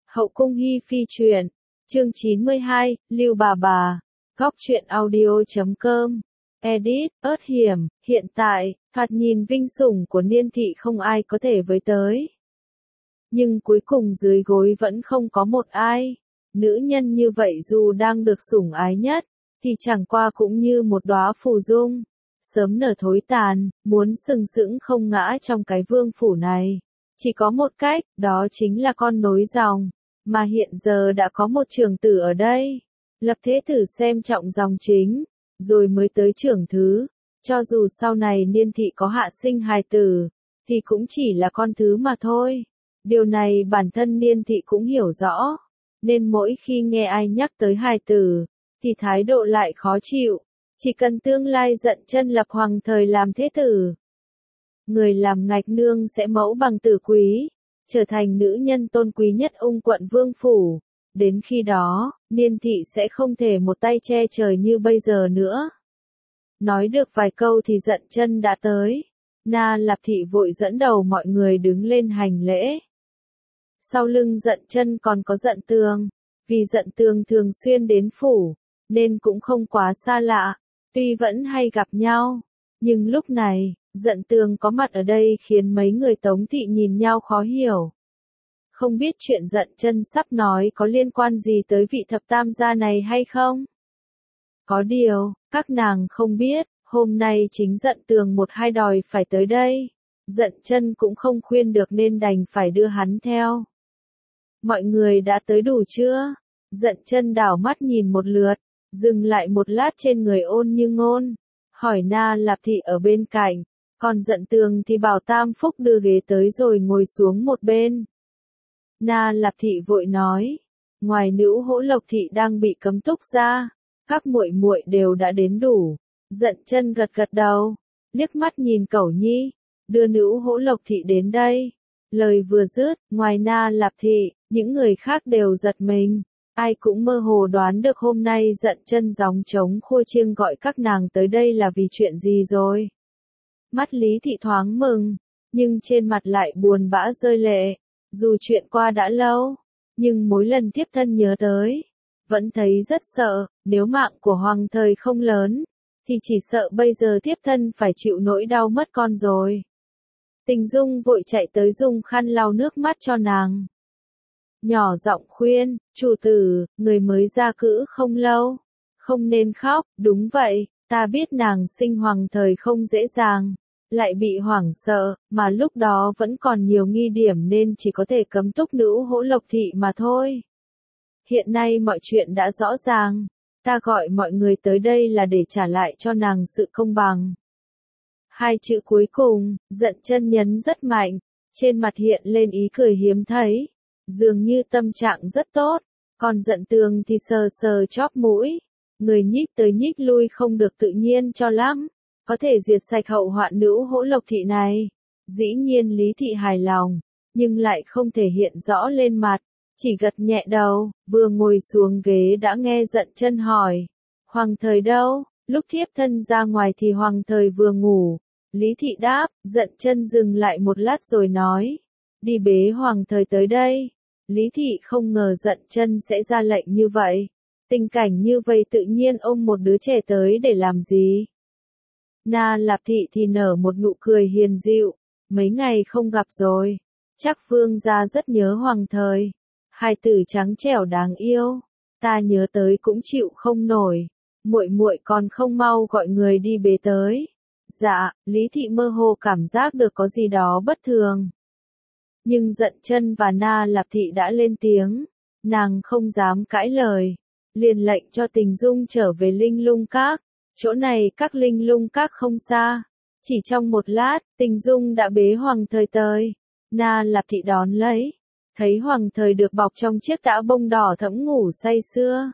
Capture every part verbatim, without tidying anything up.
Hậu cung hi phi truyện, chương chín mươi hai, Lưu bà bà, góc truyện audio chấm com, edit, ớt hiểm, hiện tại, thoạt nhìn vinh sủng của Niên thị không ai có thể với tới. Nhưng cuối cùng dưới gối vẫn không có một ai. Nữ nhân như vậy dù đang được sủng ái nhất, thì chẳng qua cũng như một đóa phù dung, sớm nở thối tàn, muốn sừng sững không ngã trong cái vương phủ này. Chỉ có một cách, đó chính là con nối dòng, mà hiện giờ đã có một trưởng tử ở đây. Lập thế tử xem trọng dòng chính, rồi mới tới trưởng thứ. Cho dù sau này Niên thị có hạ sinh hài tử, thì cũng chỉ là con thứ mà thôi. Điều này bản thân Niên thị cũng hiểu rõ, nên mỗi khi nghe ai nhắc tới hài tử, thì thái độ lại khó chịu. Chỉ cần tương lai Dận Chân lập hoàng thời làm thế tử, người làm ngạch nương sẽ mẫu bằng tử quý, trở thành nữ nhân tôn quý nhất ung quận vương phủ. Đến khi đó, Niên thị sẽ không thể một tay che trời như bây giờ nữa. Nói được vài câu thì Dận Chân đã tới. Na Lạp thị vội dẫn đầu mọi người đứng lên hành lễ. Sau lưng Dận Chân còn có Dận Tường, vì Dận Tường thường xuyên đến phủ, nên cũng không quá xa lạ, tuy vẫn hay gặp nhau, nhưng lúc này, Dận Tường có mặt ở đây khiến mấy người Tống thị nhìn nhau khó hiểu. Không biết chuyện Dận Chân sắp nói có liên quan gì tới vị thập tam gia này hay không? Có điều, các nàng không biết, hôm nay chính Dận Tường một hai đòi phải tới đây. Dận Chân cũng không khuyên được nên đành phải đưa hắn theo. Mọi người đã tới đủ chưa? Dận Chân đảo mắt nhìn một lượt, dừng lại một lát trên người Ôn Như Ngôn, hỏi Na Lạp thị ở bên cạnh, còn Dận Tường thì bảo Tam Phúc đưa ghế tới rồi ngồi xuống một bên. Na Lạp thị vội nói, ngoài Nữ Hỗ Lộc thị đang bị cấm túc ra, các muội muội đều đã đến đủ. Dận Chân gật gật đầu, liếc mắt nhìn Cẩu Nhi, đưa Nữ Hỗ Lộc thị đến đây. Lời vừa dứt, ngoài Na Lạp thị, những người khác đều giật mình. Ai cũng mơ hồ đoán được hôm nay Dận Chân gióng trống khua chiêng gọi các nàng tới đây là vì chuyện gì rồi. Mắt Lý thị thoáng mừng, nhưng trên mặt lại buồn bã rơi lệ. Dù chuyện qua đã lâu, nhưng mỗi lần thiếp thân nhớ tới, vẫn thấy rất sợ. Nếu mạng của hoàng thời không lớn, thì chỉ sợ bây giờ thiếp thân phải chịu nỗi đau mất con rồi. Tình Dung vội chạy tới dùng khăn lau nước mắt cho nàng. Nhỏ giọng khuyên, chủ tử, người mới ra cữ không lâu, không nên khóc. Đúng vậy, ta biết nàng sinh hoàng thời không dễ dàng, lại bị hoảng sợ, mà lúc đó vẫn còn nhiều nghi điểm nên chỉ có thể cấm túc Nữ Hỗ Lộc thị mà thôi. Hiện nay mọi chuyện đã rõ ràng, ta gọi mọi người tới đây là để trả lại cho nàng sự công bằng. Hai chữ cuối cùng, Dận Chân nhấn rất mạnh, trên mặt hiện lên ý cười hiếm thấy, dường như tâm trạng rất tốt, còn Dận Tường thì sờ sờ chóp mũi, người nhích tới nhích lui không được tự nhiên cho lắm. Có thể diệt sạch hậu hoạn Nữ Hỗ Lộc thị này. Dĩ nhiên Lý thị hài lòng, nhưng lại không thể hiện rõ lên mặt, chỉ gật nhẹ đầu, vừa ngồi xuống ghế đã nghe Dận Chân hỏi, hoàng thời đâu? Lúc thiếp thân ra ngoài thì hoàng thời vừa ngủ. Lý thị đáp. Dận Chân dừng lại một lát rồi nói, đi bế hoàng thời tới đây. Lý thị không ngờ Dận Chân sẽ ra lệnh như vậy. Tình cảnh như vậy tự nhiên ôm một đứa trẻ tới để làm gì? Na Lạp thị thì nở một nụ cười hiền dịu, mấy ngày không gặp rồi, chắc vương gia rất nhớ hoàng thời. Hài tử trắng trẻo đáng yêu, ta nhớ tới cũng chịu không nổi, muội muội còn không mau gọi người đi bế tới. Dạ, Lý thị mơ hồ cảm giác được có gì đó bất thường. Nhưng Dận Chân và Na Lạp thị đã lên tiếng, nàng không dám cãi lời, liền lệnh cho Tình Dung trở về Linh Lung Các. Chỗ này các Linh Lung Các không xa. Chỉ trong một lát, Tình Dung đã bế hoàng thời tới. Na Lạp thị đón lấy, thấy hoàng thời được bọc trong chiếc tã bông đỏ thẫm ngủ say sưa.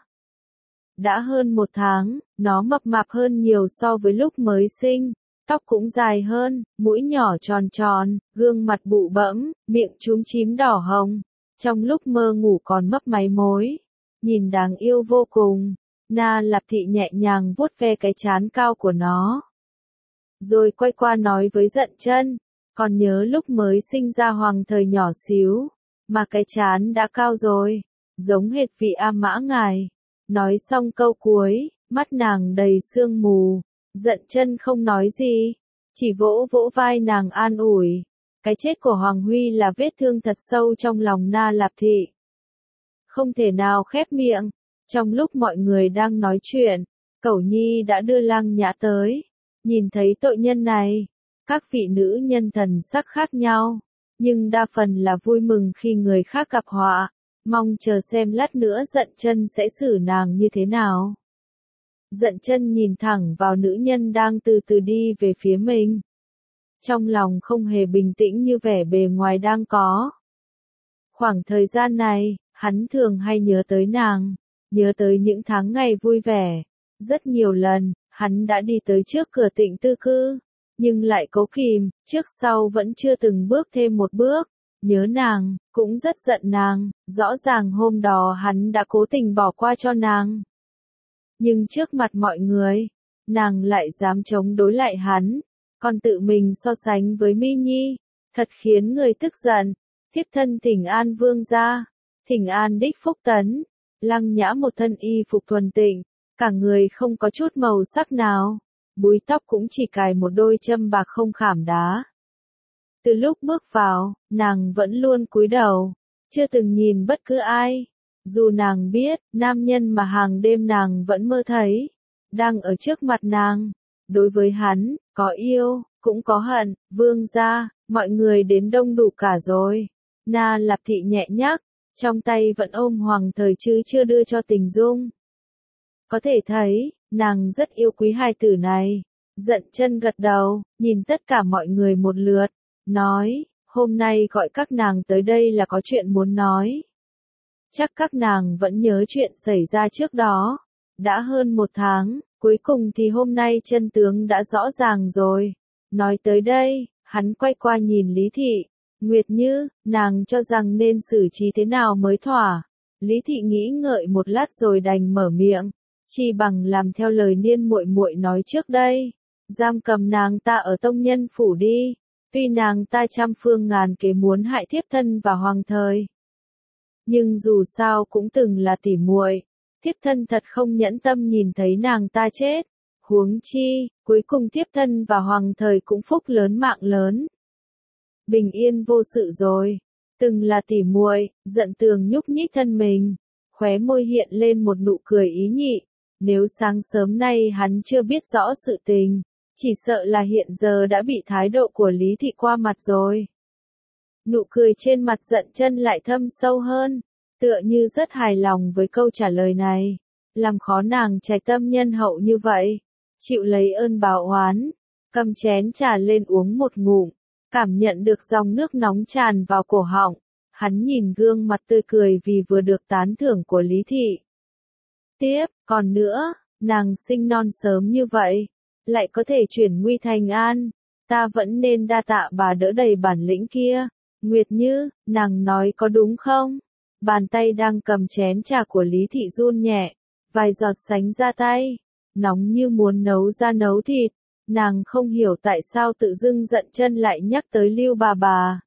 Đã hơn một tháng, nó mập mạp hơn nhiều so với lúc mới sinh, tóc cũng dài hơn, mũi nhỏ tròn tròn, gương mặt bụ bẫm, miệng chúm chím đỏ hồng. Trong lúc mơ ngủ còn mấp máy mối, nhìn đáng yêu vô cùng. Na Lạp thị nhẹ nhàng vuốt ve cái trán cao của nó, rồi quay qua nói với Dận Chân, còn nhớ lúc mới sinh ra hoàng thời nhỏ xíu, mà cái trán đã cao rồi, giống hệt vị A Mã ngài. Nói xong câu cuối, mắt nàng đầy sương mù, Dận Chân không nói gì, chỉ vỗ vỗ vai nàng an ủi. Cái chết của Hoàng Huy là vết thương thật sâu trong lòng Na Lạp Thị. Không thể nào khép miệng, trong lúc mọi người đang nói chuyện, Cẩu Nhi đã đưa Lăng Nhã tới, nhìn thấy tội nhân này, các vị nữ nhân thần sắc khác nhau, nhưng đa phần là vui mừng khi người khác gặp họa, mong chờ xem lát nữa Dận Chân sẽ xử nàng như thế nào. Dận Chân nhìn thẳng vào nữ nhân đang từ từ đi về phía mình. Trong lòng không hề bình tĩnh như vẻ bề ngoài đang có. Khoảng thời gian này, hắn thường hay nhớ tới nàng, nhớ tới những tháng ngày vui vẻ. Rất nhiều lần, hắn đã đi tới trước cửa Tịnh Tư Cư, nhưng lại cố kìm, trước sau vẫn chưa từng bước thêm một bước. Nhớ nàng, cũng rất giận nàng, rõ ràng hôm đó hắn đã cố tình bỏ qua cho nàng. Nhưng trước mặt mọi người, nàng lại dám chống đối lại hắn, còn tự mình so sánh với Mi Nhi, thật khiến người tức giận. Thiếp thân thỉnh an vương gia, thỉnh an đích phúc tấn. Lăng Nhã một thân y phục thuần tịnh, cả người không có chút màu sắc nào, búi tóc cũng chỉ cài một đôi châm bạc không khảm đá. Từ lúc bước vào, nàng vẫn luôn cúi đầu, chưa từng nhìn bất cứ ai. Dù nàng biết, nam nhân mà hàng đêm nàng vẫn mơ thấy, đang ở trước mặt nàng. Đối với hắn, có yêu, cũng có hận. Vương gia, mọi người đến đông đủ cả rồi. Na Lạp Thị nhẹ nhắc, trong tay vẫn ôm Hoàng Thời chứ chưa đưa cho Tình Dung. Có thể thấy, nàng rất yêu quý hài tử này. Dận Chân gật đầu, nhìn tất cả mọi người một lượt, nói, hôm nay gọi các nàng tới đây là có chuyện muốn nói. Chắc các nàng vẫn nhớ chuyện xảy ra trước đó. Đã hơn một tháng, cuối cùng thì hôm nay chân tướng đã rõ ràng rồi. Nói tới đây, hắn quay qua nhìn Lý Thị. Nguyệt Như, nàng cho rằng nên xử trí thế nào mới thỏa. Lý Thị nghĩ ngợi một lát rồi đành mở miệng, chỉ bằng làm theo lời Niên muội muội nói trước đây, giam cầm nàng ta ở tông nhân phủ đi. Tuy nàng ta trăm phương ngàn kế muốn hại thiếp thân và Hoàng Thời, nhưng dù sao cũng từng là tỉ muội, thiếp thân thật không nhẫn tâm nhìn thấy nàng ta chết. Huống chi, cuối cùng thiếp thân và Hoàng Thời cũng phúc lớn mạng lớn, bình yên vô sự rồi. Từng là tỉ muội, Dận Tường nhúc nhích thân mình, khóe môi hiện lên một nụ cười ý nhị. Nếu sáng sớm nay hắn chưa biết rõ sự tình, chỉ sợ là hiện giờ đã bị thái độ của Lý Thị qua mặt rồi. Nụ cười trên mặt Dận Chân lại thâm sâu hơn, tựa như rất hài lòng với câu trả lời này. Làm khó nàng trái tâm nhân hậu như vậy, chịu lấy ơn báo oán, cầm chén trà lên uống một ngụm, cảm nhận được dòng nước nóng tràn vào cổ họng. Hắn nhìn gương mặt tươi cười vì vừa được tán thưởng của Lý Thị. Tiếp, còn nữa, nàng sinh non sớm như vậy, lại có thể chuyển nguy thành an, ta vẫn nên đa tạ bà đỡ đầy bản lĩnh kia. Nguyệt Như, nàng nói có đúng không? Bàn tay đang cầm chén trà của Lý Thị run nhẹ, vài giọt sánh ra tay, nóng như muốn nấu ra nấu thịt. Nàng không hiểu tại sao tự dưng Dận Chân lại nhắc tới Lưu bà bà,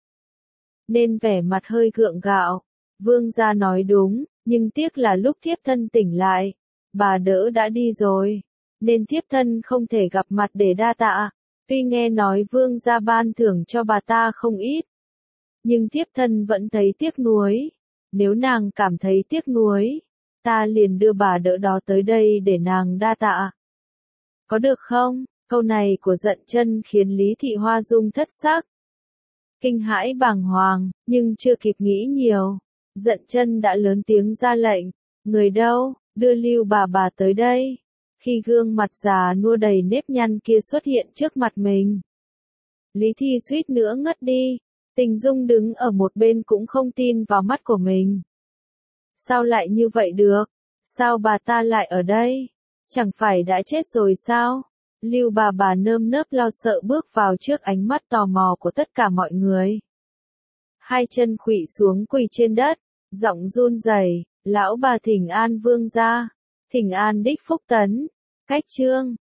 nên vẻ mặt hơi gượng gạo. Vương gia nói đúng, nhưng tiếc là lúc thiếp thân tỉnh lại, bà đỡ đã đi rồi, nên thiếp thân không thể gặp mặt để đa tạ. Tuy nghe nói vương gia ban thưởng cho bà ta không ít, nhưng thiếp thân vẫn thấy tiếc nuối. Nếu nàng cảm thấy tiếc nuối, ta liền đưa bà đỡ đó tới đây để nàng đa tạ. Có được không? Câu này của Dận Chân khiến Lý Thị hoa dung thất sắc, kinh hãi bàng hoàng, nhưng chưa kịp nghĩ nhiều, Dận Chân đã lớn tiếng ra lệnh, người đâu, đưa Lưu bà bà tới đây. Khi gương mặt già nua đầy nếp nhăn kia xuất hiện trước mặt mình, Lý Thị suýt nữa ngất đi. Tình Dung đứng ở một bên cũng không tin vào mắt của mình. Sao lại như vậy được? Sao bà ta lại ở đây? Chẳng phải đã chết rồi sao? Lưu bà bà nơm nớp lo sợ bước vào trước ánh mắt tò mò của tất cả mọi người. Hai chân khuỵu xuống quỳ trên đất, giọng run rẩy, lão bà thỉnh an vương gia, thỉnh an đích phúc tấn. Cách chương